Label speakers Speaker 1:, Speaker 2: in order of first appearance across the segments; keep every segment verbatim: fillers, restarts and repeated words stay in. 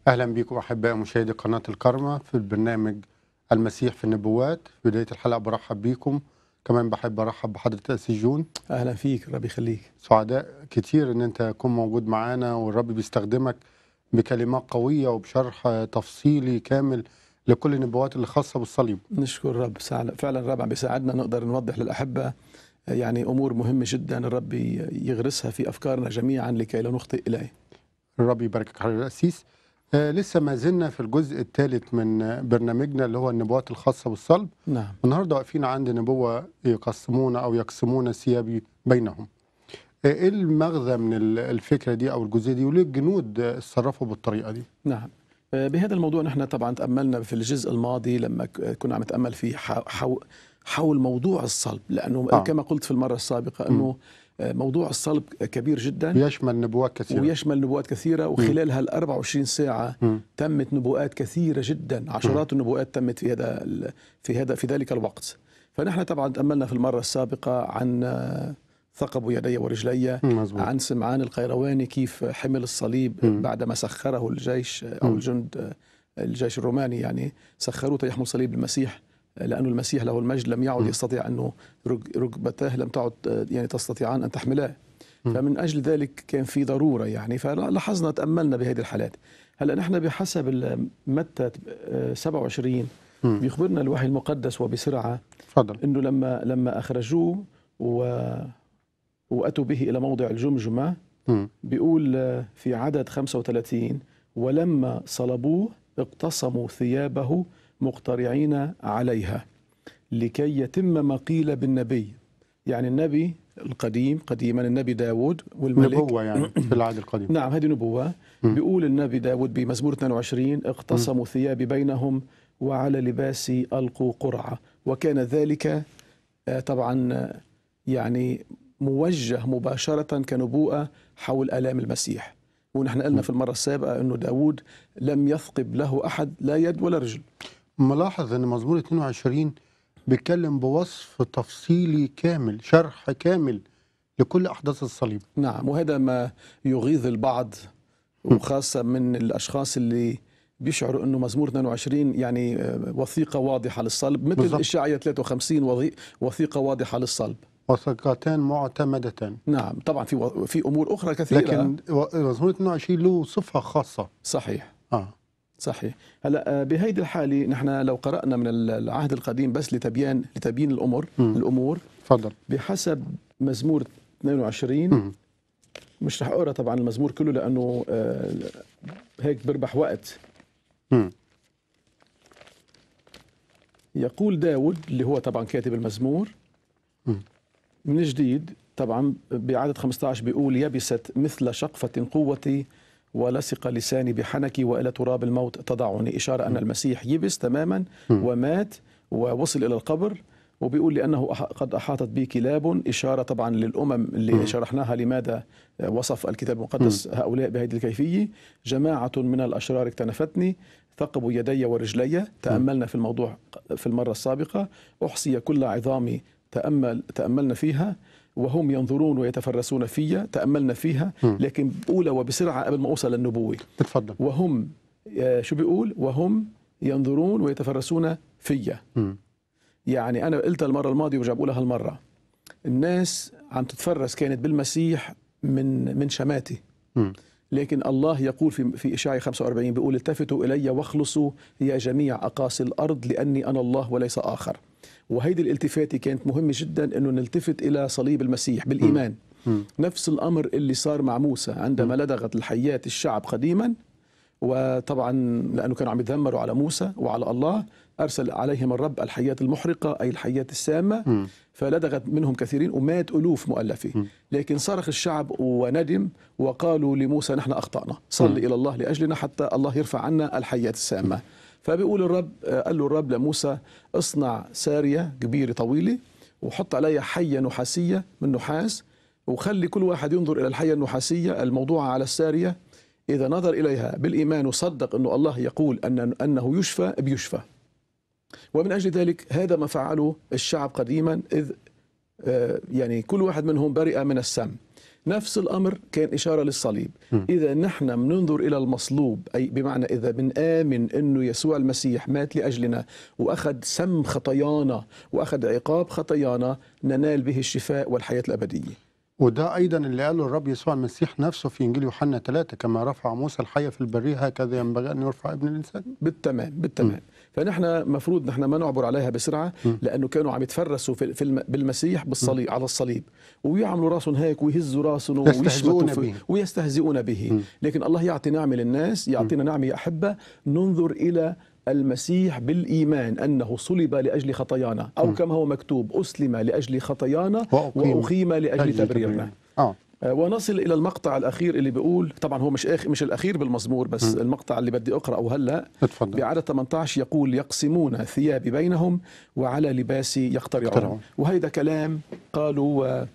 Speaker 1: أهلا بكم أحباء مشاهدي قناة الكرمة في البرنامج المسيح في النبوات. في بداية الحلقة برحب بيكم، كمان بحب أرحب بحضرة الأسيس جون.
Speaker 2: أهلا فيك، ربي يخليك.
Speaker 1: سعداء كتير إن أنت تكون موجود معانا، والرب بيستخدمك بكلمات قوية وبشرح تفصيلي كامل لكل النبوات اللي خاصة بالصليب.
Speaker 2: نشكر الرب، فعلا الرب عم بيساعدنا نقدر نوضح للأحبة يعني أمور مهمة جدا الرب يغرسها في أفكارنا جميعا لكي لا نخطئ إليه.
Speaker 1: الرب يباركك حضرة الأسيس. آه لسه ما زلنا في الجزء الثالث من برنامجنا اللي هو النبوات الخاصة بالصلب.
Speaker 2: نعم.
Speaker 1: النهارده واقفين عند نبوة يقسمون أو يقسمون ثيابي بينهم. ايه المغزى من الفكره دي او الجزئيه دي، وليه الجنود اتصرفوا بالطريقه دي؟
Speaker 2: نعم، بهذا الموضوع نحن طبعا تأملنا في الجزء الماضي لما كنا عم نتأمل فيه حول حول موضوع الصلب، لأنه آه. كما قلت في المرة السابقة أنه موضوع الصلب كبير جدا،
Speaker 1: بيشمل نبوات كثيرة
Speaker 2: ويشمل نبوات كثيرة، وخلال هال أربعة وعشرين ساعة م. تمت نبوءات كثيرة جدا، عشرات م. النبوءات تمت في هذا في هذا في ذلك الوقت. فنحن طبعا تأملنا في المرة السابقة عن ثقب يدي ورجلي، مزبوط. عن سمعان القيرواني كيف حمل الصليب م. بعدما سخره الجيش أو م. الجند الجيش الروماني، يعني سخروه يحمل صليب المسيح، لأنه المسيح له المجد لم يعد يستطيع أنه ركبتاه لم تعد يعني تستطيعان أن تحملاه، فمن أجل ذلك كان في ضرورة يعني. فلاحظنا تأملنا بهذه الحالات. هلأ نحن بحسب متى سبعة وعشرين بيخبرنا الوحي المقدس وبسرعة
Speaker 1: فضل.
Speaker 2: أنه لما لما أخرجوه و وأتوا به إلى موضع الجمجمة، بيقول في عدد خمسة وثلاثين: ولما صلبوه اقتصموا ثيابه مقترعين عليها لكي يتم ما قيل بالنبي. يعني النبي القديم قديما النبي داود والملك،
Speaker 1: نبوة يعني في العهد القديم.
Speaker 2: نعم هذه نبوة. بيقول النبي داود بمزمور اثنين وعشرين: اقتصموا ثيابي بينهم وعلى لباسي ألقوا قرعة. وكان ذلك طبعا يعني موجه مباشرة كنبوءة حول آلام المسيح. ونحن قلنا في المرة السابقة أنه داود لم يثقب له أحد لا يد ولا رجل.
Speaker 1: ملاحظ أن مزمور اثنين وعشرين بيتكلم بوصف تفصيلي كامل، شرح كامل لكل أحداث الصليب.
Speaker 2: نعم، وهذا ما يغيظ البعض، وخاصة من الأشخاص اللي بيشعروا أنه مزمور اثنين وعشرين يعني وثيقة واضحة للصلب، مثل إشعياء ثلاثة وخمسين وثيقة واضحة للصلب،
Speaker 1: وثيقتان معتمدتان.
Speaker 2: نعم طبعا في في أمور أخرى كثيرة،
Speaker 1: لكن مزمور اثنين وعشرين له صفة خاصة.
Speaker 2: صحيح.
Speaker 1: آه.
Speaker 2: صحيح. هلا بهيدي الحالة نحن لو قرأنا من العهد القديم بس لتبيان لتبيين الأمور م. الأمور
Speaker 1: فضل.
Speaker 2: بحسب مزمور اثنين وعشرين م. مش رح أقرأ طبعا المزمور كله لأنه آه هيك بربح وقت. م. يقول داود اللي هو طبعا كاتب المزمور م. من جديد طبعا بعدد خمسة عشر بيقول: يبست مثل شقفة قوتي ولصق لساني بحنكي وإلى تراب الموت تضعني. إشارة أن المسيح يبس تماما ومات ووصل إلى القبر، وبيقول لأنه قد أحاطت بي كلاب، إشارة طبعا للأمم اللي شرحناها لماذا وصف الكتاب المقدس هؤلاء بهذه الكيفية. جماعة من الأشرار اكتنفتني، ثقبوا يدي ورجلي، تأملنا في الموضوع في المرة السابقة. أحصي كل عظامي، تأمل تأملنا فيها. وهم ينظرون ويتفرسون فيها، تأملنا فيها. لكن بقولها وبسرعة قبل ما أوصل للنبوة.
Speaker 1: تفضل.
Speaker 2: وهم شو بيقول؟ وهم ينظرون ويتفرسون فيها. يعني أنا قلتها المرة الماضية ورجع بقولها هالمرة، الناس عم تتفرس كانت بالمسيح من من شماتي، لكن الله يقول في في إشعياء خمسة وأربعين بيقول: التفتوا إلي واخلصوا يا جميع أقاصي الأرض لأني أنا الله وليس آخر. وهيدي الالتفاتة كانت مهمة جدا، أنه نلتفت إلى صليب المسيح بالإيمان. م. م. نفس الأمر اللي صار مع موسى عندما م. لدغت الحيات الشعب قديما، وطبعا لأنه كانوا عم يتذمروا على موسى وعلى الله، أرسل عليهم الرب الحيات المحرقة أي الحيات السامة، م. فلدغت منهم كثيرين ومات ألوف مؤلفة. م. لكن صرخ الشعب وندم وقالوا لموسى: نحن أخطأنا، صل م. إلى الله لأجلنا حتى الله يرفع عنا الحيات السامة. م. فبيقول الرب، قال له الرب لموسى: اصنع سارية كبيرة طويلة وحط عليها حية نحاسية من نحاس، وخلي كل واحد ينظر إلى الحية النحاسية الموضوعة على السارية، إذا نظر إليها بالإيمان وصدق أنه الله يقول أن أنه يشفى بيشفى. ومن أجل ذلك هذا ما فعله الشعب قديما، إذ يعني كل واحد منهم برئ من السم. نفس الأمر كان إشارة للصليب.
Speaker 1: م.
Speaker 2: إذا نحن بننظر إلى المصلوب، أي بمعنى إذا بنآمن أنه يسوع المسيح مات لأجلنا وأخذ سم خطايانا وأخذ عقاب خطايانا، ننال به الشفاء والحياة الأبدية.
Speaker 1: وده أيضا اللي قاله الرب يسوع المسيح نفسه في إنجيل يوحنا ثلاثة: كما رفع موسى الحية في البرية هكذا ينبغي أن يرفع ابن الإنسان.
Speaker 2: بالتمام بالتمام. م. فنحن مفروض نحن ما نعبر عليها بسرعة، م. لأنه كانوا عم يتفرسوا في الم... بالمسيح بالصليب، م. على الصليب، ويعملوا راسهم هيك ويهزوا راسهم
Speaker 1: ويستهزئون
Speaker 2: في...
Speaker 1: به
Speaker 2: ويستهزئون به. م. لكن الله يعطي نعمة للناس، يعطينا نعمة يا أحبة، ننظر إلى المسيح بالإيمان أنه صلب لأجل خطايانا، أو م. كما هو مكتوب: أسلم لأجل خطايانا وأقيم, وأقيم لأجل تبريرنا. آه. ونصل إلى المقطع الأخير اللي بيقول، طبعا هو مش آخر، مش الأخير بالمزمور، بس م. المقطع اللي بدي أقرأه هلا بعدد ثمانية عشر يقول: يقسمون ثيابي بينهم وعلى لباسي يقترعون. وهيدا كلام قالوا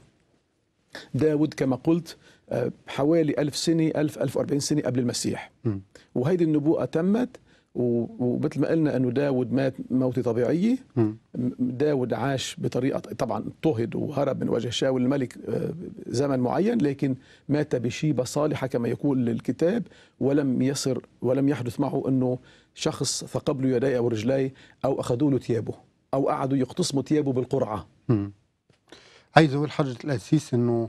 Speaker 2: داود كما قلت حوالي ألف سنة، ألف ألف وأربعين سنة قبل المسيح. م. وهيدي النبوءة تمت، ومثل ما قلنا أنه داود مات موتة طبيعية. م. داود عاش بطريقة، طبعا اضطهد وهرب من وجه شاول الملك زمن معين، لكن مات بشيبة صالحة كما يقول الكتاب، ولم يصر ولم يحدث معه أنه شخص ثقب له يديه أو رجليه أو أخذوا له ثيابه أو قعدوا يقتسموا ثيابه بالقرعة.
Speaker 1: م. عايز أقول حضرة الأسيس أنه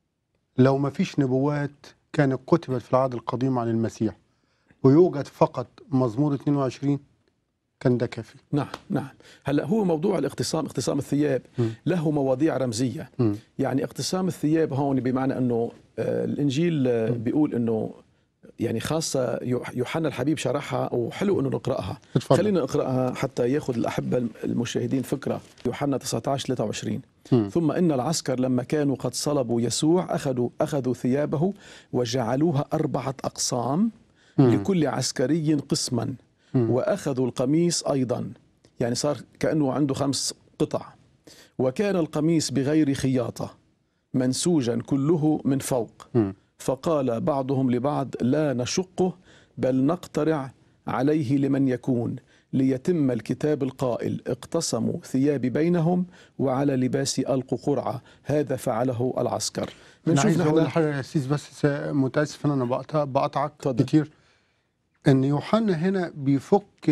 Speaker 1: لو ما فيش نبوات كانت كتبت في العهد القديم عن المسيح ويوجد فقط مزمور اثنين وعشرين كان ده كافي.
Speaker 2: نعم نعم. هلا هو موضوع الاقتسام، اقتسام الثياب م. له مواضيع رمزية. م. يعني اقتسام الثياب هون بمعنى أنه آه الإنجيل آه بيقول أنه يعني خاصة يوحنا الحبيب شرحها وحلو أنه نقرأها. اتفضل. خلينا نقرأها حتى ياخذ الأحبة المشاهدين فكرة. يوحنا تسعة عشر ثلاثة وعشرين: م. ثم إن العسكر لما كانوا قد صلبوا يسوع أخذوا أخذوا ثيابه وجعلوها أربعة أقسام، م. لكل عسكري قسما، م. وأخذوا القميص أيضا، يعني صار كأنه عنده خمس قطع. وكان القميص بغير خياطة منسوجا كله من فوق. م. فقال بعضهم لبعض: لا نشقه بل نقترع عليه لمن يكون، ليتم الكتاب القائل: اقتسموا ثيابي بينهم وعلى لباسي ألقوا قرعة، هذا فعله العسكر.
Speaker 1: أنا عايز أقول حاجة يا سيس، بس متأسف أن أنا بقطعك كتير. أن يوحنا هنا بيفك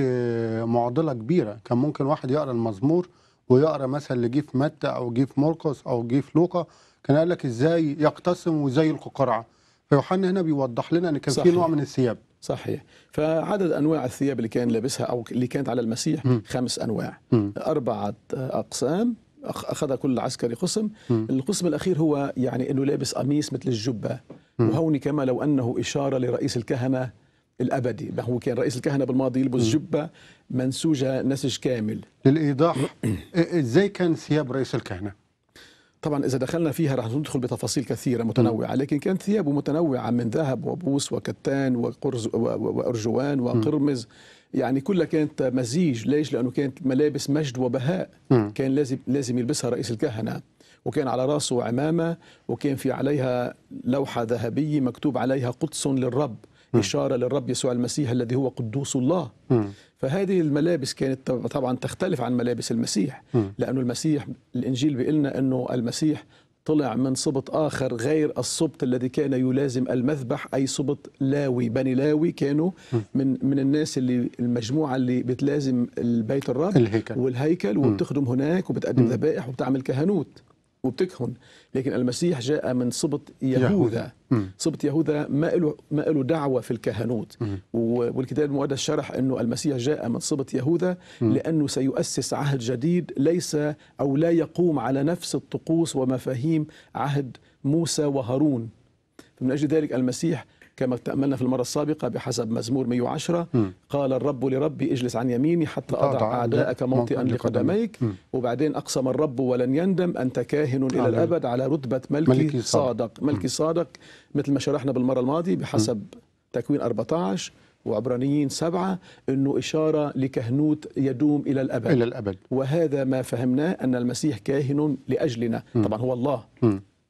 Speaker 1: معضلة كبيرة. كان ممكن واحد يقرأ المزمور ويقرأ مثلا اللي جه في متى أو جه في مرقس أو جه في لوقا، كان قال لك إزاي يقتسم وإزاي يلقوا قرعة. فيوحنا هنا بيوضح لنا أن كان في نوع من الثياب.
Speaker 2: صحيح. فعدد أنواع الثياب اللي كان لابسها أو اللي كانت على المسيح م. خمس أنواع، م. أربعة أقسام، أخذ كل عسكري قسم. م. القسم الأخير هو يعني أنه لابس قميص مثل الجبة، م. وهوني كما لو أنه إشارة لرئيس الكهنة الأبدي. هو كان رئيس الكهنة بالماضي يلبس جبة منسوجة نسج كامل.
Speaker 1: للإيضاح، إزاي كان ثياب رئيس الكهنة؟
Speaker 2: طبعا إذا دخلنا فيها رح ندخل بتفاصيل كثيرة متنوعة، لكن كانت ثيابه متنوعة من ذهب وبوس وكتان وقرز وأرجوان وقرمز، يعني كلها كانت مزيج. ليش؟ لأنه كانت ملابس مجد وبهاء، كان لازم لازم يلبسها رئيس الكهنة. وكان على رأسه عمامة، وكان في عليها لوحة ذهبية مكتوب عليها قدس للرب، إشارة للرب يسوع المسيح الذي هو قدوس الله. م. فهذه الملابس كانت طبعا تختلف عن ملابس المسيح، م. لأنه المسيح الإنجيل بيقولنا أنه المسيح طلع من سبط آخر غير السبط الذي كان يلازم المذبح، أي سبط لاوي. بني لاوي كانوا من من الناس اللي المجموعة اللي بتلازم البيت الرب
Speaker 1: الهيكل.
Speaker 2: والهيكل، وبتخدم هناك وبتقدم ذبائح وبتعمل كهنوت وبتكهن. لكن المسيح جاء من سبط يهوذا. سبط يهوذا ما له ما له دعوة في الكهنوت. والكتاب المقدس شرح أنه المسيح جاء من سبط يهوذا لأنه سيؤسس عهد جديد ليس أو لا يقوم على نفس الطقوس ومفاهيم عهد موسى وهارون. فمن أجل ذلك المسيح كما تأملنا في المرة السابقة بحسب مزمور مئة وعشرة م. قال الرب لربي: اجلس عن يميني حتى أضع أعداءك موطئا لقدميك. وبعدين أقسم الرب ولن يندم: أنت كاهن إلى الأبد على رتبة ملكي, ملكي صادق. ملكي صادق مثل ما شرحنا بالمرة الماضية بحسب م. تكوين أربعة عشر وعبرانيين سبعة، أنه إشارة لكهنوت يدوم إلى الأبد.
Speaker 1: إلى الأبد.
Speaker 2: وهذا ما فهمناه، أن المسيح كاهن لأجلنا. م. طبعا هو الله م.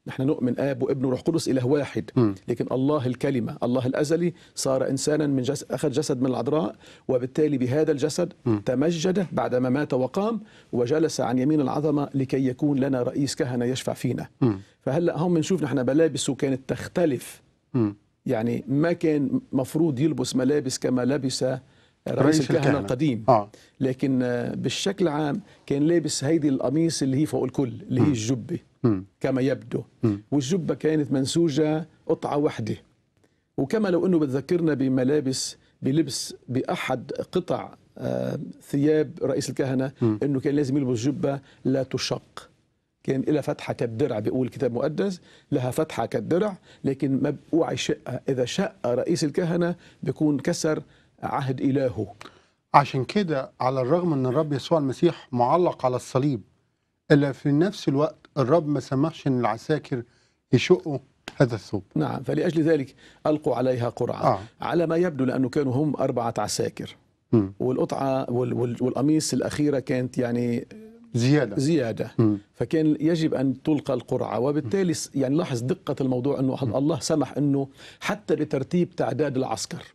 Speaker 2: نحن نؤمن آب وابن وروح قدس إله واحد،
Speaker 1: م.
Speaker 2: لكن الله الكلمة الله الأزلي صار إنسانا من جسد، أخذ جسد من العذراء، وبالتالي بهذا الجسد
Speaker 1: م.
Speaker 2: تمجد بعدما مات وقام وجلس عن يمين العظمة لكي يكون لنا رئيس كهنة يشفع فينا.
Speaker 1: م.
Speaker 2: فهلأ هم بنشوف نحن ملابسه كانت تختلف،
Speaker 1: م.
Speaker 2: يعني ما كان مفروض يلبس ملابس كما لبس رئيس, رئيس الكهنة, الكهنة القديم،
Speaker 1: آه.
Speaker 2: لكن بالشكل عام كان لابس هيدي القميص اللي هي فوق الكل اللي هي الجبة
Speaker 1: م.
Speaker 2: كما يبدو،
Speaker 1: م.
Speaker 2: والجبة كانت منسوجة قطعة واحدة، وكما لو أنه بتذكرنا بملابس بلبس بأحد قطع آه ثياب رئيس الكهنة، م. أنه كان لازم يلبس جبة لا تشق، كان لها فتحة كالدرع، بيقول الكتاب المقدس لها فتحة كالدرع، لكن ما بوعي شقة، إذا شق رئيس الكهنة بيكون كسر عهد إلهه.
Speaker 1: عشان كده على الرغم أن الرب يسوع المسيح معلق على الصليب، إلا في نفس الوقت الرب ما سمحش أن العساكر يشقوا هذا الثوب.
Speaker 2: نعم، فلأجل ذلك ألقوا عليها قرعة آه. على ما يبدو، لأنه كانوا هم أربعة عساكر، م. والقطعة والقميص الأخيرة كانت يعني
Speaker 1: زيادة
Speaker 2: زيادة م. فكان يجب أن تلقى القرعة، وبالتالي يعني لاحظ دقة الموضوع أنه م. الله سمح أنه حتى بترتيب تعداد العسكر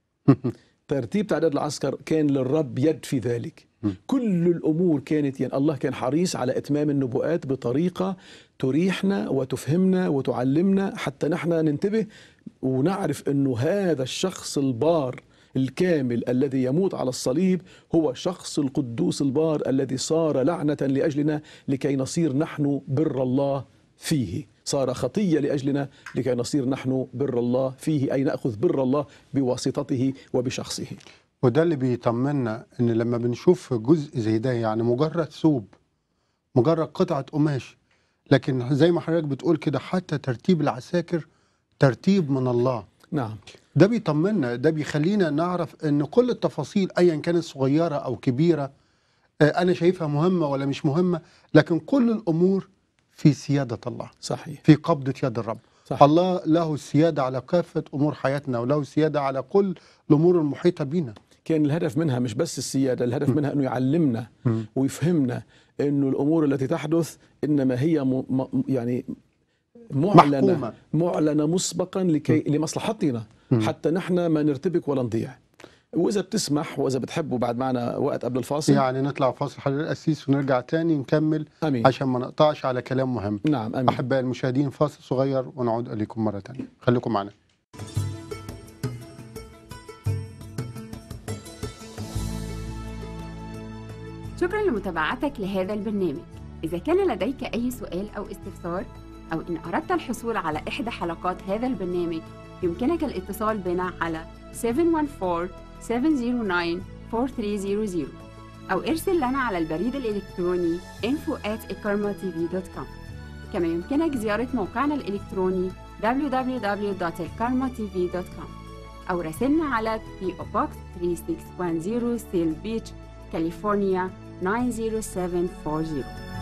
Speaker 2: ترتيب تعداد العسكر كان للرب يد في ذلك. م. كل الأمور كانت يعني الله كان حريص على إتمام النبوءات بطريقة تريحنا وتفهمنا وتعلمنا حتى نحن ننتبه ونعرف أنه هذا الشخص البار الكامل الذي يموت على الصليب هو شخص القدوس البار الذي صار لعنة لأجلنا لكي نصير نحن بر الله فيه، صار خطية لأجلنا لكي نصير نحن بر الله فيه، أي نأخذ بر الله بواسطته وبشخصه.
Speaker 1: وده اللي بيطمنا ان لما بنشوف جزء زي ده، يعني مجرد ثوب، مجرد قطعة قماش، لكن زي ما حضرتك بتقول كده حتى ترتيب العساكر ترتيب من الله.
Speaker 2: نعم،
Speaker 1: ده بيطمنا، ده بيخلينا نعرف ان كل التفاصيل ايا كانت صغيرة او كبيرة انا شايفها مهمة ولا مش مهمة، لكن كل الامور في سيادة الله،
Speaker 2: صحيح،
Speaker 1: في قبضة يد الرب. صح. الله له السيادة على كافة امور حياتنا، وله السيادة على كل الامور المحيطة بينا.
Speaker 2: كان الهدف منها مش بس السيادة، الهدف م. منها أنه يعلمنا م. ويفهمنا أنه الأمور التي تحدث إنما هي م... م... يعني معلنة محكومة. معلنة مسبقا لكي م. لمصلحتنا م. حتى نحن ما نرتبك ولا نضيع. وإذا بتسمح وإذا بتحبوا بعد معنا وقت قبل الفاصل،
Speaker 1: يعني نطلع فاصل حضرتك القسيس ونرجع تاني نكمل.
Speaker 2: أمين.
Speaker 1: عشان ما نقطعش على كلام مهم.
Speaker 2: نعم أمين.
Speaker 1: أحبائي المشاهدين، فاصل صغير ونعود إليكم مرة تانية، خليكم معنا.
Speaker 3: شكرا لمتابعتك لهذا البرنامج. إذا كان لديك أي سؤال أو استفسار، أو إن أردت الحصول على إحدى حلقات هذا البرنامج، يمكنك الاتصال بنا على سبعة واحد أربعة سبعة صفر تسعة أربعة ثلاثة صفر صفر أو ارسل لنا على البريد الإلكتروني info at ikarma t v dot com. كما يمكنك زيارة موقعنا الإلكتروني دبليو دبليو دبليو دوت ikarma t v dot com أو راسلنا على بي أو Box ثلاثة ستة واحد صفر سيل بيتش، كاليفورنيا تسعة صفر سبعة أربعة صفر.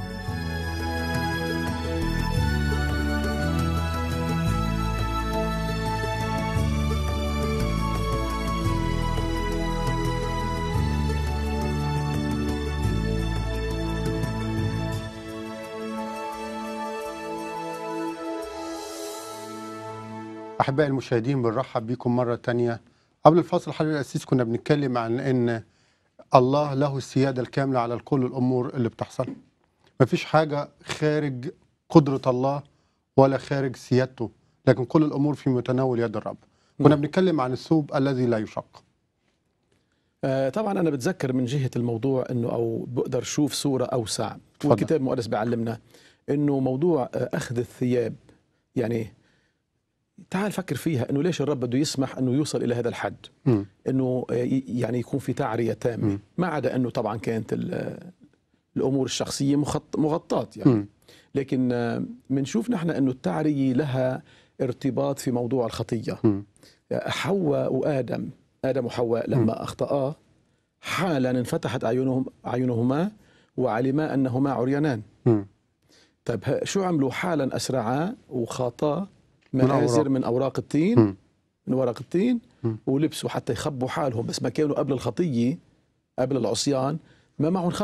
Speaker 1: أحبائي المشاهدين، بنرحب بكم مرة تانية. قبل الفاصل حضرتك القسيس كنا بنتكلم عن أن الله له السيادة الكاملة على كل الأمور اللي بتحصل. مفيش حاجة خارج قدرة الله ولا خارج سيادته، لكن كل الأمور في متناول يد الرب. كنا بنتكلم عن الثوب الذي لا يشق.
Speaker 2: آه طبعا أنا بتذكر من جهة الموضوع أنه أو بقدر شوف صورة أوسع، والكتاب المقدس بيعلمنا أنه موضوع أخذ الثياب، يعني تعال فكر فيها أنه ليش الرب بده يسمح أنه يوصل إلى هذا الحد، م. أنه يعني يكون في تعرية تامة، ما عدا أنه طبعا كانت الأمور الشخصية مغطاة يعني. م. لكن منشوف نحن أنه التعرية لها ارتباط في موضوع الخطية. م. حواء وآدم آدم وحواء لما م. أخطأا حالا انفتحت أعينهم أعينهما وعلما أنهما عريانان. م. طيب شو عملوا؟ حالا أسرعا وخاطا منازر من أوراق التين، م. من ورق التين، م. ولبسوا حتى يخبوا حالهم، بس ما كانوا قبل الخطية قبل العصيان ما معهم خبر.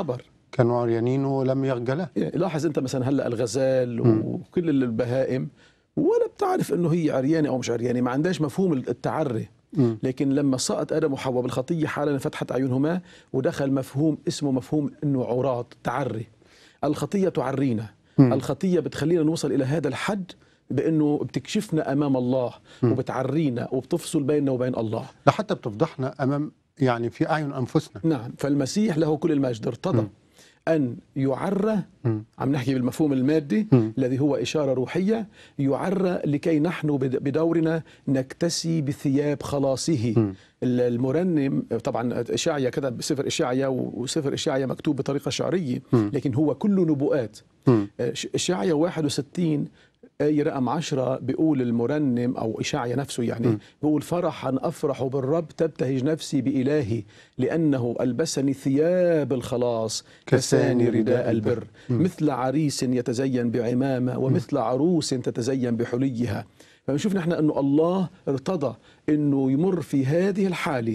Speaker 1: كانوا عريانين ولم يخجلا.
Speaker 2: يعني لاحظ انت مثلا هلا الغزال وكل البهائم ولا بتعرف انه هي عريانه او مش عريانه، ما عندهاش مفهوم التعري.
Speaker 1: م.
Speaker 2: لكن لما سقط ادم وحواء بالخطيه حالا فتحت اعينهما ودخل مفهوم اسمه مفهوم انه عورات، تعري. الخطيه تعرينا،
Speaker 1: م.
Speaker 2: الخطيه بتخلينا نوصل الى هذا الحد بانه بتكشفنا امام الله
Speaker 1: م.
Speaker 2: وبتعرينا وبتفصل بيننا وبين الله،
Speaker 1: لحتى بتفضحنا امام يعني في اعين انفسنا.
Speaker 2: نعم. فالمسيح له كل المجد ارتضى
Speaker 1: م.
Speaker 2: أن يعرى،
Speaker 1: م.
Speaker 2: عم نحكي بالمفهوم المادي
Speaker 1: م.
Speaker 2: الذي هو إشارة روحية، يعرى لكي نحن بدورنا نكتسي بثياب خلاصه.
Speaker 1: م.
Speaker 2: المرنم طبعا إشعيا كتب بسفر إشعيا، وسفر إشعيا مكتوب بطريقة شعرية،
Speaker 1: م.
Speaker 2: لكن هو كله نبوءات.
Speaker 1: م.
Speaker 2: إشعيا واحد وستين آية رقم عشرة بيقول المرنم أو إشعيا نفسه يعني
Speaker 1: م.
Speaker 2: بيقول فرحا أفرح بالرب تبتهج نفسي بإلهي لأنه ألبسني ثياب الخلاص كساني رداء البر،
Speaker 1: م.
Speaker 2: مثل عريس يتزين بعمامة ومثل عروس تتزين بحليها. فبنشوف نحن أنه الله ارتضى أنه يمر في هذه الحالة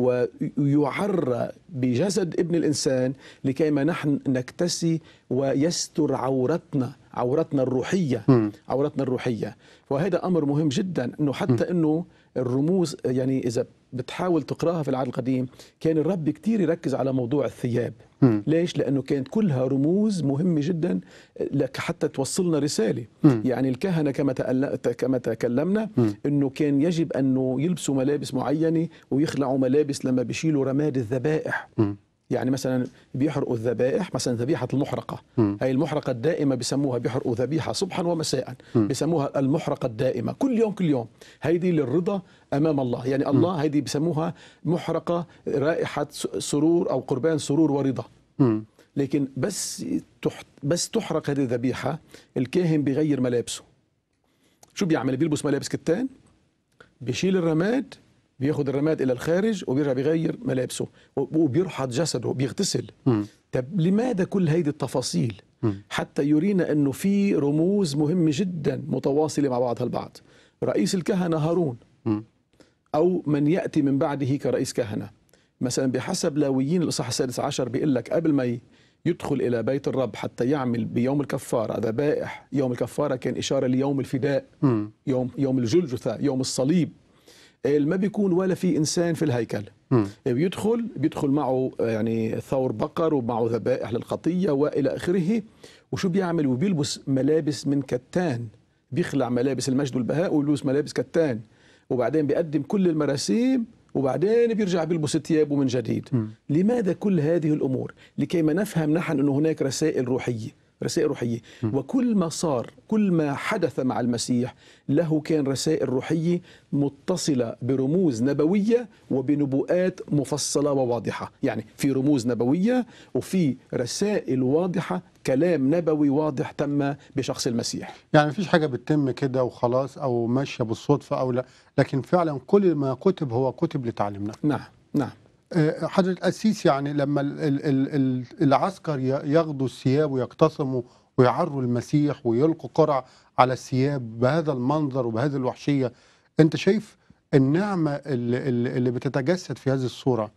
Speaker 2: ويعرى بجسد ابن الإنسان لكي ما نحن نكتسي ويستر عورتنا عورتنا الروحية
Speaker 1: م.
Speaker 2: عورتنا الروحية. وهذا أمر مهم جدا، أنه حتى أنه الرموز يعني إذا بتحاول تقراها في العهد القديم كان الرب كتير يركز على موضوع الثياب.
Speaker 1: م.
Speaker 2: ليش؟ لأنه كانت كلها رموز مهمة جدا لك حتى توصلنا رسالة.
Speaker 1: م.
Speaker 2: يعني الكهنة كما كما تكلمنا
Speaker 1: م.
Speaker 2: أنه كان يجب أنه يلبسوا ملابس معينة ويخلعوا ملابس لما بيشيلوا رماد الذبائح.
Speaker 1: م.
Speaker 2: يعني مثلا بيحرقوا الذبائح، مثلا ذبيحة المحرقة،
Speaker 1: م.
Speaker 2: هي المحرقة الدائمة بسموها، بيحرقوا ذبيحة صبحا ومساء
Speaker 1: م.
Speaker 2: بسموها المحرقة الدائمة، كل يوم كل يوم. هيدي للرضا أمام الله، يعني الله هيدي بسموها محرقة رائحة سرور أو قربان سرور ورضا.
Speaker 1: م.
Speaker 2: لكن بس بس تحرق هذه الذبيحة الكاهن بيغير ملابسه. شو بيعمل؟ بيلبس ملابس كتان، بيشيل الرماد، بياخد الرماد إلى الخارج وبيرجع بيغير ملابسه وبيرحض جسده وبيغتسل.
Speaker 1: م.
Speaker 2: طب لماذا كل هيدي التفاصيل؟
Speaker 1: م.
Speaker 2: حتى يرينا أنه في رموز مهمة جدا متواصلة مع بعضها البعض. رئيس الكهنة هارون
Speaker 1: م.
Speaker 2: أو من يأتي من بعده كرئيس كهنة، مثلا بحسب لاويين الإصحاح السادس عشر بيقول لك قبل ما يدخل إلى بيت الرب حتى يعمل بيوم الكفارة ذبائح. يوم الكفارة كان إشارة ليوم الفداء،
Speaker 1: م.
Speaker 2: يوم يوم الجلجثة، يوم الصليب. ما بيكون ولا في إنسان في الهيكل،
Speaker 1: م.
Speaker 2: بيدخل بيدخل معه يعني ثور بقر ومعه ذبائح للخطية وإلى آخره. وشو بيعمل؟ وبيلبس ملابس من كتان، بيخلع ملابس المجد والبهاء ويلبس ملابس كتان، وبعدين بيقدم كل المراسيم وبعدين بيرجع بيلبس ثيابه من جديد.
Speaker 1: م.
Speaker 2: لماذا كل هذه الأمور؟ لكي ما نفهم نحن أنه هناك رسائل روحية، رسائل روحية. م. وكل ما صار، كل ما حدث مع المسيح له كان رسائل روحية متصلة برموز نبوية وبنبوءات مفصلة وواضحة. يعني في رموز نبوية وفي رسائل واضحة، كلام نبوي واضح تم بشخص المسيح.
Speaker 1: يعني مفيش حاجة بتتم كده وخلاص أو ماشية بالصدفة أو لا، لكن فعلا كل ما كتب هو كتب لتعليمنا.
Speaker 2: نعم نعم.
Speaker 1: حضرة القسيس، يعني لما ال ال ال العسكر ياخدوا الثياب ويقتسموا ويعروا المسيح ويلقوا قرع على الثياب بهذا المنظر وبهذه الوحشية، أنت شايف النعمة اللي, اللي بتتجسد في هذه الصورة؟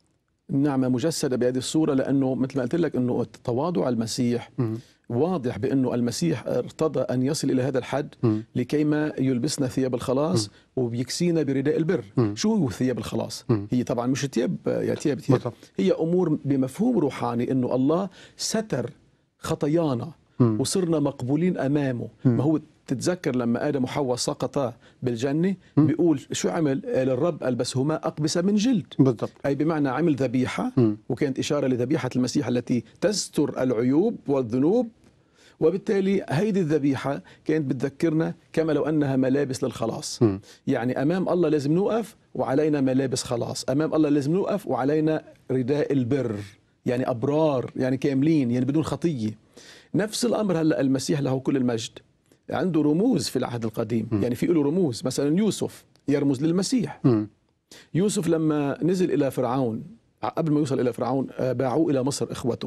Speaker 2: النعمة مجسدة بهذه الصورة، لأنه مثل ما قلت لك أنه تواضع المسيح م. واضح بأنه المسيح ارتضى أن يصل إلى هذا الحد م. لكي ما يلبسنا ثياب الخلاص م. وبيكسينا برداء البر. م. شو هو ثياب الخلاص؟ م. هي طبعا مش ثياب يا ثياب ثياب، هي أمور بمفهوم روحاني، أنه الله ستر خطايانا م. وصرنا مقبولين أمامه. م. ما هو تتذكر لما آدم وحواء سقطا بالجنة م. بيقول شو عمل؟ للرب ألبسهما أقبسة من جلد.
Speaker 1: بالضبط.
Speaker 2: أي بمعنى عمل ذبيحة م. وكانت إشارة لذبيحة المسيح التي تستر العيوب والذنوب، وبالتالي هيدي الذبيحة كانت بتذكرنا كما لو أنها ملابس للخلاص. م. يعني أمام الله لازم نوقف وعلينا ملابس خلاص، أمام الله لازم نوقف وعلينا رداء البر، يعني أبرار، يعني كاملين، يعني بدون خطية. نفس الأمر هلأ المسيح له كل المجد عنده رموز في العهد القديم. م. يعني في له رموز، مثلا يوسف يرمز للمسيح. م. يوسف لما نزل إلى فرعون، قبل ما يوصل إلى فرعون باعوه إلى مصر إخوته،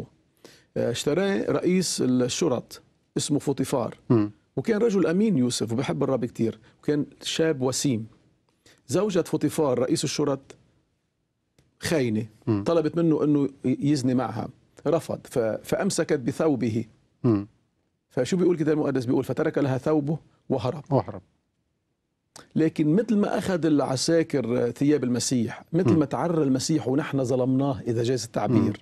Speaker 2: اشتراه رئيس الشرط اسمه فوطيفار. م. وكان رجل أمين يوسف وبحب الرب كتير، وكان شاب وسيم. زوجة فوطيفار رئيس الشرط خاينة، م. طلبت منه أنه يزني معها. رفض ف... فأمسكت بثوبه.
Speaker 1: مم.
Speaker 2: فشو بيقول الكتاب المقدس؟ بيقول فترك لها ثوبه وهرب.
Speaker 1: وهرب.
Speaker 2: لكن مثل ما أخذ العساكر ثياب المسيح، مثل
Speaker 1: م.
Speaker 2: ما تعرى المسيح ونحن ظلمناه إذا جاز التعبير،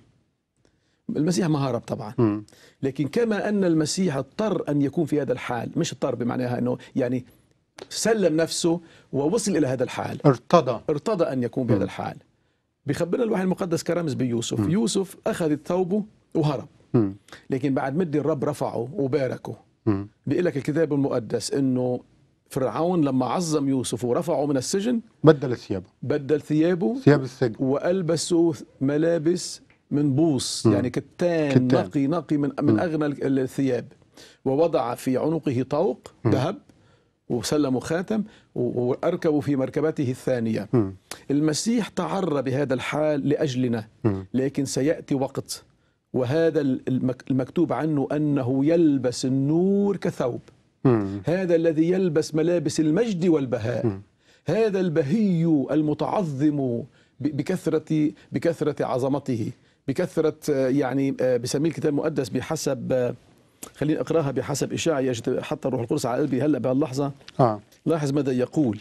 Speaker 2: المسيح ما هرب طبعا.
Speaker 1: مم.
Speaker 2: لكن كما أن المسيح اضطر أن يكون في هذا الحال، مش اضطر بمعناها أنه يعني سلم نفسه ووصل إلى هذا الحال،
Speaker 1: ارتضى
Speaker 2: ارتضى أن يكون بهذا
Speaker 1: م.
Speaker 2: الحال. بخبرنا الوحي المقدس كرمز بيوسف.
Speaker 1: م.
Speaker 2: يوسف أخذ ثوبه وهرب،
Speaker 1: مم.
Speaker 2: لكن بعد مدي الرب رفعه وباركه.
Speaker 1: مم.
Speaker 2: بيقول لك الكتاب المقدس أنه فرعون لما عظم يوسف ورفعه من السجن
Speaker 1: بدل ثيابه،
Speaker 2: بدل ثيابه
Speaker 1: ثياب السجن،
Speaker 2: وألبسوا ملابس من بوص،
Speaker 1: م.
Speaker 2: يعني كتان,
Speaker 1: كتان.
Speaker 2: نقي نقي من من أغنى الثياب، ووضع في عنقه طوق
Speaker 1: م.
Speaker 2: ذهب وسلموا خاتم وأركبوا في مركبته الثانية.
Speaker 1: م.
Speaker 2: المسيح تعرى بهذا الحال لأجلنا،
Speaker 1: م.
Speaker 2: لكن سيأتي وقت وهذا المك- المكتوب عنه أنه يلبس النور كثوب.
Speaker 1: مم.
Speaker 2: هذا الذي يلبس ملابس المجد والبهاء،
Speaker 1: مم.
Speaker 2: هذا البهي المتعظم ب- بكثرة بكثرة عظمته، بكثرة آه، يعني آه، بسميه الكتاب المقدس بحسب آه، خليني اقراها بحسب اشاعية حتى الروح القدس على قلبي هلا بهاللحظة.
Speaker 1: اه
Speaker 2: لاحظ ماذا يقول: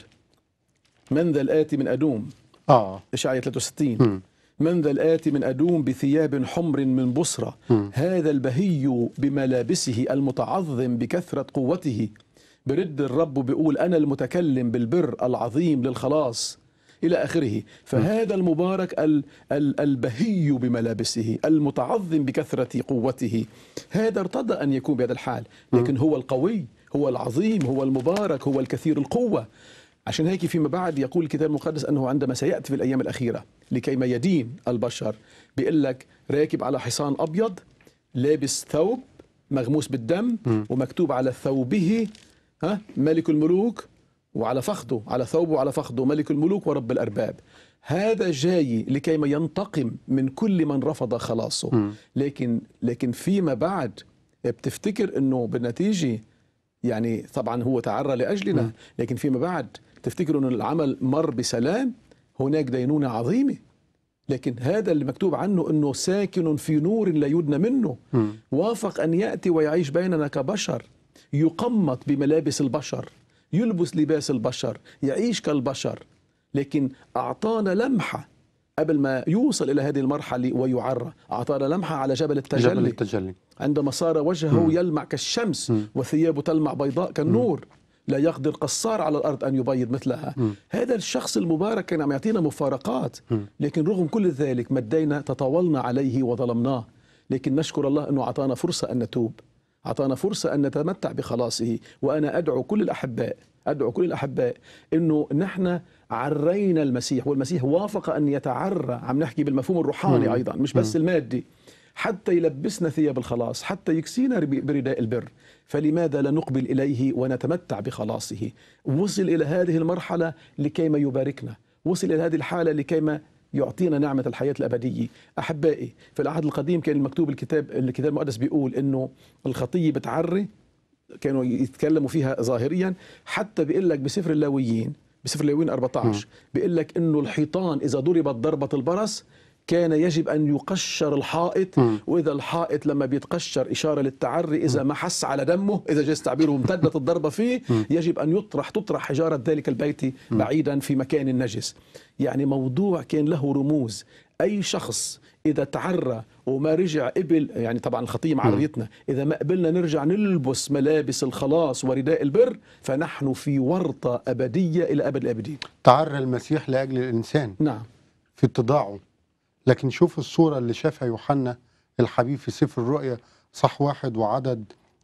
Speaker 2: من ذا الآتي من أدوم،
Speaker 1: اه
Speaker 2: اشاعية ثلاثة وستين،
Speaker 1: مم.
Speaker 2: من ذا الآتي من أدوم بثياب حمر من بصرة،
Speaker 1: مم.
Speaker 2: هذا البهي بملابسه المتعظم بكثرة قوته. برد الرب بيقول أنا المتكلم بالبر العظيم للخلاص إلى آخره. فهذا المبارك ال- ال- البهي بملابسه المتعظم بكثرة قوته، هذا ارتضى أن يكون بهذا الحال، لكن هو القوي، هو العظيم، هو المبارك، هو الكثير القوة. عشان هيك فيما بعد يقول الكتاب المقدس أنه عندما سيأتي في الأيام الأخيرة لكي ما يدين البشر، بيقول لك راكب على حصان أبيض لابس ثوب مغموس بالدم ومكتوب على ثوبه ها ملك الملوك، وعلى فخذه على ثوبه وعلى فخذه ملك الملوك ورب الأرباب. هذا جاي لكي ما ينتقم من كل من رفض خلاصه. لكن لكن فيما بعد بتفتكر أنه بالنتيجة يعني طبعا هو تعرى لأجلنا، لكن فيما بعد تفتكروا أن العمل مر بسلام؟ هناك دينونة عظيمة. لكن هذا اللي مكتوب عنه أنه ساكن في نور لا يدنى منه، وافق أن يأتي ويعيش بيننا كبشر، يقمط بملابس البشر، يلبس لباس البشر، يعيش كالبشر. لكن أعطانا لمحة قبل ما يوصل إلى هذه المرحلة ويعرى، أعطانا لمحة على جبل التجلي،
Speaker 1: جبل التجلي
Speaker 2: عندما صار وجهه يلمع كالشمس وثيابه تلمع بيضاء كالنور، لا يقدر قصار على الأرض أن يبيض مثلها. هذا الشخص المبارك كان عم يعطينا مفارقات، لكن رغم كل ذلك مدينا تطاولنا عليه وظلمناه. لكن نشكر الله أنه أعطانا فرصة أن نتوب، أعطانا فرصة أن نتمتع بخلاصه. وأنا أدعو كل الأحباء أدعو كل الأحباء أنه نحن عرينا المسيح، والمسيح وافق أن يتعرى، عم نحكي بالمفهوم الروحاني أيضا مش بس المادي، حتى يلبسنا ثياب الخلاص، حتى يكسينا برداء البر. فلماذا لا نقبل إليه ونتمتع بخلاصه؟ وصل إلى هذه المرحلة لكيما يباركنا، وصل إلى هذه الحالة لكيما يعطينا نعمة الحياة الأبدية. أحبائي، في العهد القديم كان المكتوب الكتاب الكتاب المقدس بيقول إنه الخطية بتعري، كانوا يتكلموا فيها ظاهريا. حتى بيقول لك بسفر اللاويين بسفر اللاويين أربعة عشر بيقول لك إنه الحيطان إذا ضربت ضربة البرص كان يجب أن يقشر الحائط، وإذا الحائط لما بيتقشر إشارة للتعري، إذا ما حس على دمه، إذا جاز تعبيره امتدت الضربة فيه، يجب أن يطرح تطرح حجارة ذلك البيت بعيدا في مكان نجس. يعني موضوع كان له رموز. أي شخص إذا تعرى وما رجع قبل، يعني طبعا الخطية معريتنا، إذا ما قبلنا نرجع نلبس ملابس الخلاص ورداء البر، فنحن في ورطة أبدية إلى أبد الآبدين.
Speaker 1: تعرى المسيح لأجل الإنسان
Speaker 2: نعم
Speaker 1: في اتضاعه. لكن شوف الصورة اللي شافها يوحنا الحبيب في سفر الرؤيا صح واحد وعدد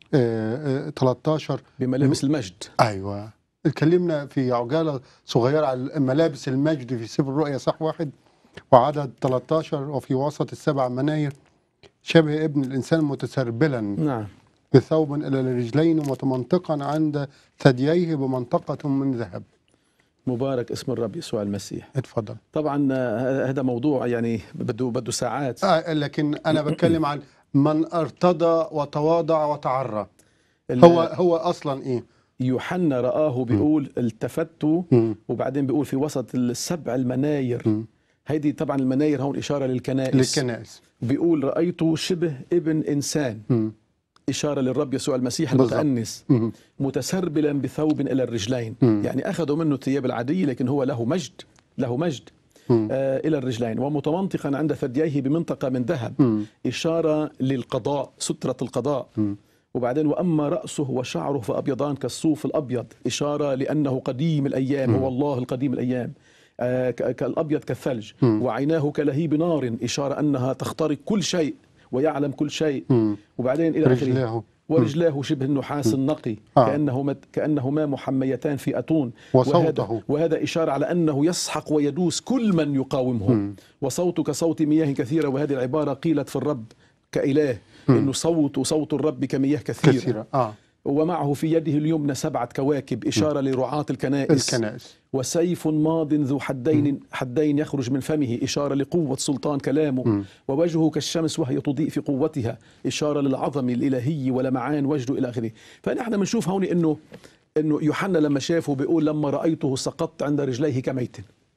Speaker 1: آه، آه، ثلاثة عشر
Speaker 2: بملابس المجد.
Speaker 1: أيوة، اتكلمنا في عجالة صغيرة على ملابس المجد في سفر الرؤيا صح واحد وعدد ثلاثة عشر. وفي وسط السبع مناير شبه ابن الإنسان متسربلا
Speaker 2: نعم
Speaker 1: بثوب إلى الرجلين متمنطقا عند ثدييه بمنطقة من ذهب.
Speaker 2: مبارك اسم الرب يسوع المسيح.
Speaker 1: اتفضل.
Speaker 2: طبعا آه، هذا موضوع يعني بده بده ساعات.
Speaker 1: آه لكن أنا بتكلم عن من ارتضى وتواضع وتعرى. هو هو أصلا إيه؟
Speaker 2: يوحنا رآه بيقول التفت، وبعدين بيقول في وسط السبع المناير. هيدي طبعا المناير هون إشارة للكنائس.
Speaker 1: للكنائس.
Speaker 2: بيقول رأيته شبه ابن إنسان،
Speaker 1: م.
Speaker 2: إشارة للرب يسوع المسيح
Speaker 1: بالضبط.
Speaker 2: المتأنس،
Speaker 1: م.
Speaker 2: متسربلا بثوب إلى الرجلين.
Speaker 1: م.
Speaker 2: يعني أخذوا منه الثياب العادية لكن هو له مجد، له مجد آه إلى الرجلين، ومتمنطقا عند ثدييه بمنطقة من ذهب،
Speaker 1: م.
Speaker 2: إشارة للقضاء، سترة القضاء. م. وبعدين وأما رأسه وشعره فأبيضان كالصوف الأبيض، إشارة لأنه قديم الأيام، م. هو الله القديم الأيام، آه كالأبيض كالثلج. م. وعيناه كلهيب نار، إشارة أنها تخترق كل شيء ويعلم كل شيء. م. وبعدين إلى آخره. ورجلاه شبه النحاس النقي، آه. كأنه كأنهما محميتان في أتون.
Speaker 1: وصوته
Speaker 2: وهذا, وهذا إشارة على أنه يسحق ويدوس كل من يقاومه. م. وصوته كصوت مياه كثيرة، وهذه العبارة قيلت في الرب كإله، م. إنه صوت وصوت الرب كمياه كثيرة, كثيرة. آه. ومعه في يده اليمنى سبعة كواكب، إشارة م. لرعاة الكنائس.
Speaker 1: الكنائس.
Speaker 2: وسيف ماض ذو حدين حدين يخرج من فمه، إشارة لقوة سلطان كلامه. م. ووجهه كالشمس وهي تضيء في قوتها، إشارة للعظم الإلهي ولمعان وجهه إلى آخره. فنحن بنشوف هون إنه إنه يوحنا لما شافه بيقول لما رأيته سقطت عند رجليه كميت.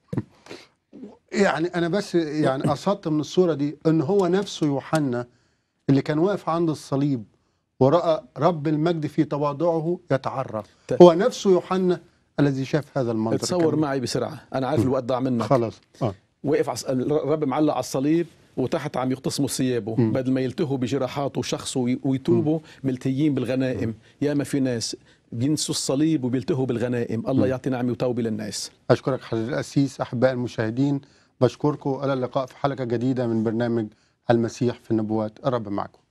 Speaker 1: يعني أنا بس يعني قصدت من الصورة دي إن هو نفسه يوحنا اللي كان واقف عند الصليب ورأى رب المجد في تواضعه يتعرف، هو نفسه يوحنا الذي شاف هذا المنظر.
Speaker 2: تصور معي بسرعة، أنا عارف الوقت ضاع منك.
Speaker 1: خلاص. آه.
Speaker 2: وقف عص... الرب معلق على الصليب وتحت عم يقتسموا ثيابه، بدل ما يلتهوا بجراحاته وشخصه ويتوبوا ملتهيين بالغنائم. م. ياما في ناس بينسوا الصليب وبيلتهوا بالغنائم. الله يعطي نعمة وتوبة للناس.
Speaker 1: أشكرك حضرتك القسيس. أحباء المشاهدين بشكركم. إلى اللقاء في حلقة جديدة من برنامج المسيح في النبوات. الرب معكم.